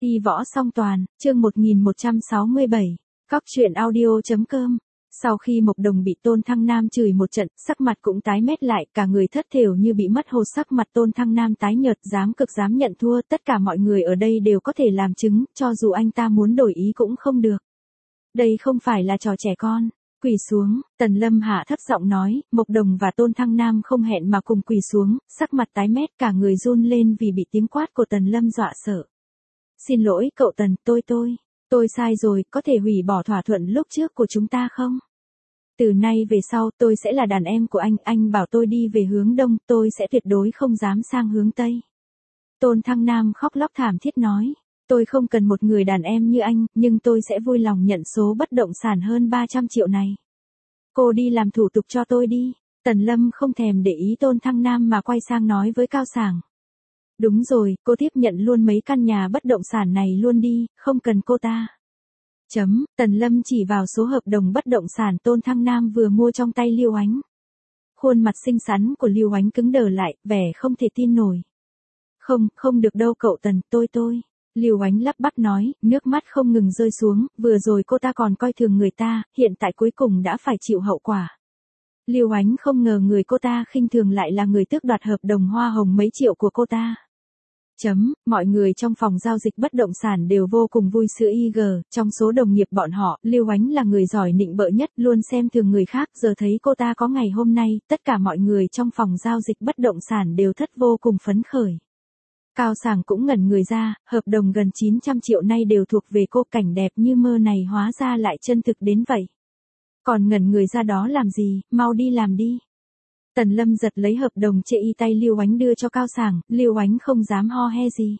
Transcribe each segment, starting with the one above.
Y võ song toàn, chương 1167, Cóc truyện audio.com. Sau khi Mộc Đồng bị Tôn Thăng Nam chửi một trận, sắc mặt cũng tái mét lại, cả người thất thểu như bị mất hồn, sắc mặt Tôn Thăng Nam tái nhợt, dám nhận thua, tất cả mọi người ở đây đều có thể làm chứng, cho dù anh ta muốn đổi ý cũng không được. Đây không phải là trò trẻ con. Quỳ xuống, Tần Lâm hạ thấp giọng nói, Mộc Đồng và Tôn Thăng Nam không hẹn mà cùng quỳ xuống, sắc mặt tái mét, cả người run lên vì bị tiếng quát của Tần Lâm dọa sợ. Xin lỗi cậu Tần, tôi sai rồi, có thể hủy bỏ thỏa thuận lúc trước của chúng ta không? Từ nay về sau tôi sẽ là đàn em của anh bảo tôi đi về hướng đông, tôi sẽ tuyệt đối không dám sang hướng tây. Tôn Thăng Nam khóc lóc thảm thiết nói, tôi không cần một người đàn em như anh, nhưng tôi sẽ vui lòng nhận số bất động sản hơn 300 triệu này. Cô đi làm thủ tục cho tôi đi. Tần Lâm không thèm để ý Tôn Thăng Nam mà quay sang nói với Cao Sảng. Đúng rồi, cô tiếp nhận luôn mấy căn nhà bất động sản này luôn đi, không cần cô ta. Tần Lâm chỉ vào số hợp đồng bất động sản Tôn Thăng Nam vừa mua trong tay Lưu Ánh. Khuôn mặt xinh xắn của Lưu Ánh cứng đờ lại, vẻ không thể tin nổi. Không được đâu cậu Tần, tôi. Lưu Ánh lắp bắp nói, nước mắt không ngừng rơi xuống, vừa rồi cô ta còn coi thường người ta, hiện tại cuối cùng đã phải chịu hậu quả. Lưu Ánh không ngờ người cô ta khinh thường lại là người tước đoạt hợp đồng hoa hồng mấy triệu của cô ta. Mọi người trong phòng giao dịch bất động sản đều vô cùng vui sướng trong số đồng nghiệp bọn họ, Lưu Ánh là người giỏi nịnh bợ nhất, luôn xem thường người khác, giờ thấy cô ta có ngày hôm nay, tất cả mọi người trong phòng giao dịch bất động sản đều thất vô cùng phấn khởi. Cao Sảng cũng ngẩn người ra, hợp đồng gần 900 triệu nay đều thuộc về cô, cảnh đẹp như mơ này hóa ra lại chân thực đến vậy. Còn ngẩn người ra đó làm gì, mau đi làm đi. Tần Lâm giật lấy hợp đồng chê y tay Lưu Ánh đưa cho Cao Sảng, Lưu Ánh không dám ho he gì.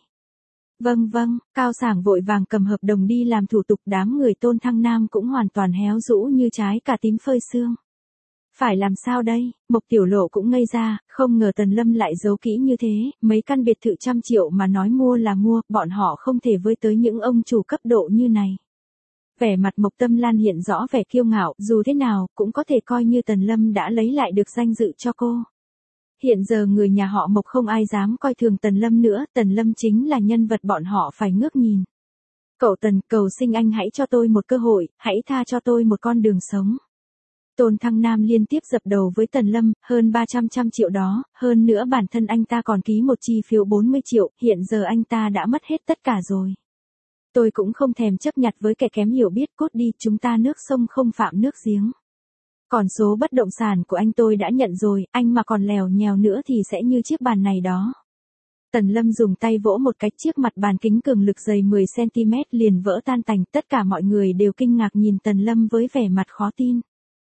Vâng, Cao Sảng vội vàng cầm hợp đồng đi làm thủ tục, đám người Tôn Thăng Nam cũng hoàn toàn héo rũ như trái cà tím phơi sương. Phải làm sao đây, Mộc Tiểu Lộ cũng ngây ra, không ngờ Tần Lâm lại giấu kỹ như thế, mấy căn biệt thự trăm triệu mà nói mua là mua, bọn họ không thể với tới những ông chủ cấp độ như này. Vẻ mặt Mộc Tâm Lan hiện rõ vẻ kiêu ngạo, dù thế nào, cũng có thể coi như Tần Lâm đã lấy lại được danh dự cho cô. Hiện giờ người nhà họ Mộc không ai dám coi thường Tần Lâm nữa, Tần Lâm chính là nhân vật bọn họ phải ngước nhìn. Cậu Tần, cầu xin anh hãy cho tôi một cơ hội, hãy tha cho tôi một con đường sống. Tôn Thăng Nam liên tiếp dập đầu với Tần Lâm, hơn 300 triệu đó, hơn nữa bản thân anh ta còn ký một chi phiếu 40 triệu, hiện giờ anh ta đã mất hết tất cả rồi. Tôi cũng không thèm chấp nhặt với kẻ kém hiểu biết, cút đi, chúng ta nước sông không phạm nước giếng. Còn số bất động sản của anh tôi đã nhận rồi, anh mà còn lèo nhèo nữa thì sẽ như chiếc bàn này đó. Tần Lâm dùng tay vỗ một cái, chiếc mặt bàn kính cường lực dày 10cm liền vỡ tan tành, tất cả mọi người đều kinh ngạc nhìn Tần Lâm với vẻ mặt khó tin.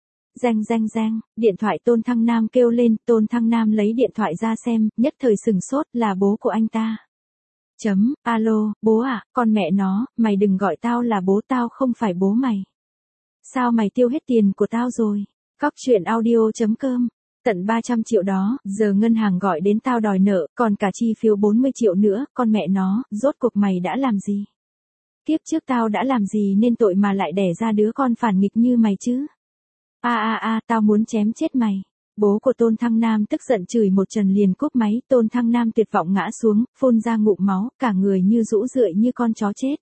Reng, điện thoại Tôn Thăng Nam kêu lên, Tôn Thăng Nam lấy điện thoại ra xem, nhất thời sừng sốt, là bố của anh ta. Alo, bố à, con mẹ nó, mày đừng gọi tao là bố, tao không phải bố mày. Sao mày tiêu hết tiền của tao rồi? Cóc truyện audio.com. Tận 300 triệu đó, giờ ngân hàng gọi đến tao đòi nợ, còn cả chi phiếu 40 triệu nữa, con mẹ nó, rốt cuộc mày đã làm gì? Kiếp trước tao đã làm gì nên tội mà lại đẻ ra đứa con phản nghịch như mày chứ? Tao muốn chém chết mày. Bố của Tôn Thăng Nam tức giận chửi một trận liền cúp máy, Tôn Thăng Nam tuyệt vọng ngã xuống, phun ra ngụm máu, cả người như rũ rượi như con chó chết.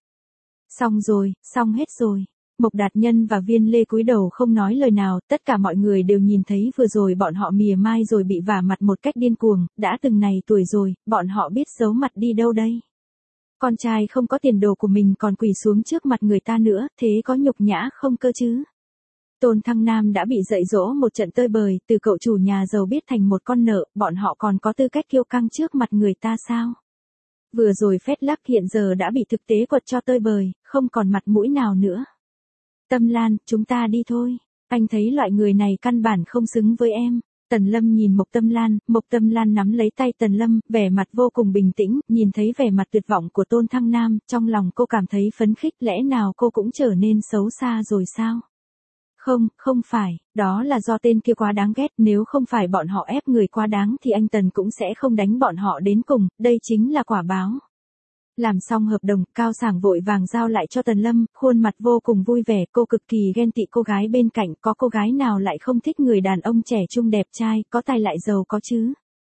Xong hết rồi. Mộc Đạt Nhân và Viên Lê cúi đầu không nói lời nào, tất cả mọi người đều nhìn thấy vừa rồi bọn họ mỉa mai rồi bị vả mặt một cách điên cuồng, đã từng này tuổi rồi, bọn họ biết giấu mặt đi đâu đây. Con trai không có tiền đồ của mình còn quỳ xuống trước mặt người ta nữa, thế có nhục nhã không cơ chứ? Tôn Thăng Nam đã bị dạy dỗ một trận tơi bời, từ cậu chủ nhà giàu biết thành một con nợ, bọn họ còn có tư cách kiêu căng trước mặt người ta sao? Vừa rồi phét lắc hiện giờ đã bị thực tế quật cho tơi bời, không còn mặt mũi nào nữa. Tâm Lan, chúng ta đi thôi. Anh thấy loại người này căn bản không xứng với em. Tần Lâm nhìn Mộc Tâm Lan nắm lấy tay Tần Lâm, vẻ mặt vô cùng bình tĩnh, nhìn thấy vẻ mặt tuyệt vọng của Tôn Thăng Nam, trong lòng cô cảm thấy phấn khích, lẽ nào cô cũng trở nên xấu xa rồi sao? Không phải, đó là do tên kia quá đáng ghét, nếu không phải bọn họ ép người quá đáng thì anh Tần cũng sẽ không đánh bọn họ đến cùng, đây chính là quả báo. Làm xong hợp đồng, Cao Sảng vội vàng giao lại cho Tần Lâm, khuôn mặt vô cùng vui vẻ, cô cực kỳ ghen tị cô gái bên cạnh, có cô gái nào lại không thích người đàn ông trẻ trung đẹp trai, có tài lại giàu có chứ.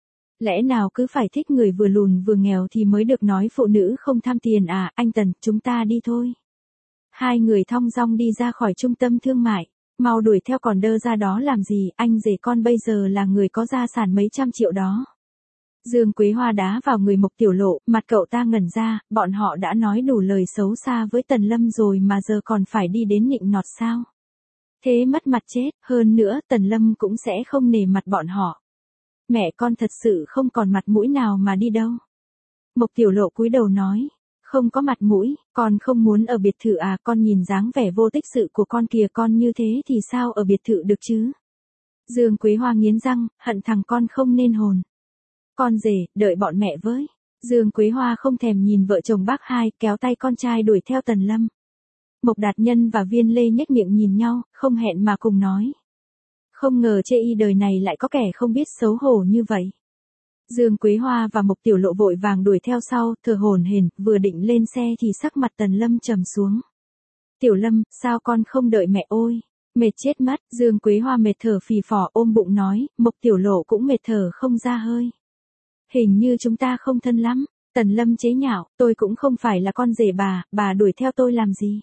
Lẽ nào cứ phải thích người vừa lùn vừa nghèo thì mới được nói phụ nữ không tham tiền à, anh Tần, chúng ta đi thôi. Hai người thong dong đi ra khỏi trung tâm thương mại, mau đuổi theo còn đơ ra đó làm gì, anh rể con bây giờ là người có gia sản mấy trăm triệu đó. Dương Quế Hoa đá vào người Mộc Tiểu Lộ, mặt cậu ta ngẩn ra, bọn họ đã nói đủ lời xấu xa với Tần Lâm rồi mà giờ còn phải đi đến nịnh nọt sao? Thế mất mặt chết, hơn nữa Tần Lâm cũng sẽ không nể mặt bọn họ. Mẹ con thật sự không còn mặt mũi nào mà đi đâu. Mộc Tiểu Lộ cúi đầu nói, không có mặt mũi, con không muốn ở biệt thự à, con nhìn dáng vẻ vô tích sự của con kìa, con như thế thì sao ở biệt thự được chứ? Dương Quế Hoa nghiến răng, hận thằng con không nên hồn. Con rể, đợi bọn mẹ với. Dương Quế Hoa không thèm nhìn vợ chồng bác hai, kéo tay con trai đuổi theo Tần Lâm. Mộc Đạt Nhân và Viên Lê nhếch miệng nhìn nhau, không hẹn mà cùng nói. Không ngờ chê y đời này lại có kẻ không biết xấu hổ như vậy. Dương Quế Hoa và Mộc Tiểu Lộ vội vàng đuổi theo sau, thở hổn hển, vừa định lên xe thì sắc mặt Tần Lâm trầm xuống. Tiểu Lâm, sao con không đợi mẹ ôi? Mệt chết mất, Dương Quế Hoa mệt thở phì phò ôm bụng nói, Mộc Tiểu Lộ cũng mệt thở không ra hơi. Hình như chúng ta không thân lắm. Tần Lâm chế nhạo, tôi cũng không phải là con rể bà đuổi theo tôi làm gì?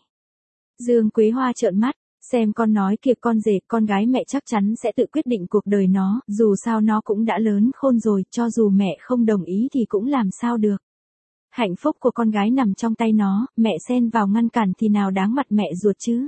Dương Quế Hoa trợn mắt, xem con nói kìa, con rể, con gái mẹ chắc chắn sẽ tự quyết định cuộc đời nó, dù sao nó cũng đã lớn khôn rồi, cho dù mẹ không đồng ý thì cũng làm sao được. Hạnh phúc của con gái nằm trong tay nó, mẹ xen vào ngăn cản thì nào đáng mặt mẹ ruột chứ.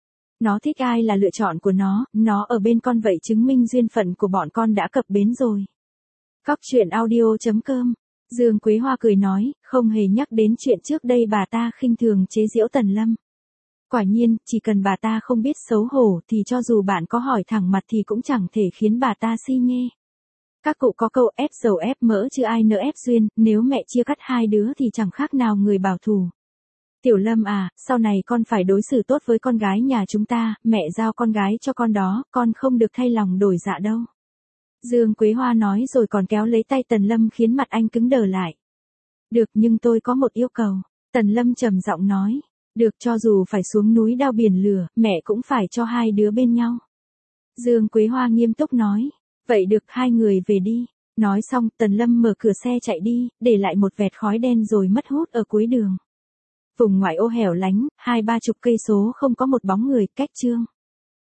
Nó thích ai là lựa chọn của nó ở bên con vậy chứng minh duyên phận của bọn con đã cập bến rồi. Cóc truyện audio.com. Dương Quế Hoa cười nói, không hề nhắc đến chuyện trước đây bà ta khinh thường chế giễu Tần Lâm. Quả nhiên, chỉ cần bà ta không biết xấu hổ thì cho dù bạn có hỏi thẳng mặt thì cũng chẳng thể khiến bà ta si nhê. Các cụ có câu ép dầu ép mỡ chứ ai nỡ ép duyên, nếu mẹ chia cắt hai đứa thì chẳng khác nào người bảo thủ. Tiểu Lâm à, sau này con phải đối xử tốt với con gái nhà chúng ta, mẹ giao con gái cho con đó, con không được thay lòng đổi dạ đâu. Dương Quế Hoa nói rồi còn kéo lấy tay Tần Lâm khiến mặt anh cứng đờ lại. Được, nhưng tôi có một yêu cầu. Tần Lâm trầm giọng nói. Được, cho dù phải xuống núi đao biển lửa, mẹ cũng phải cho hai đứa bên nhau. Dương Quế Hoa nghiêm túc nói. Vậy được, hai người về đi. Nói xong, Tần Lâm mở cửa xe chạy đi, để lại một vệt khói đen rồi mất hút ở cuối đường. Vùng ngoại ô hẻo lánh, 20-30 cây số không có một bóng người, cách Trương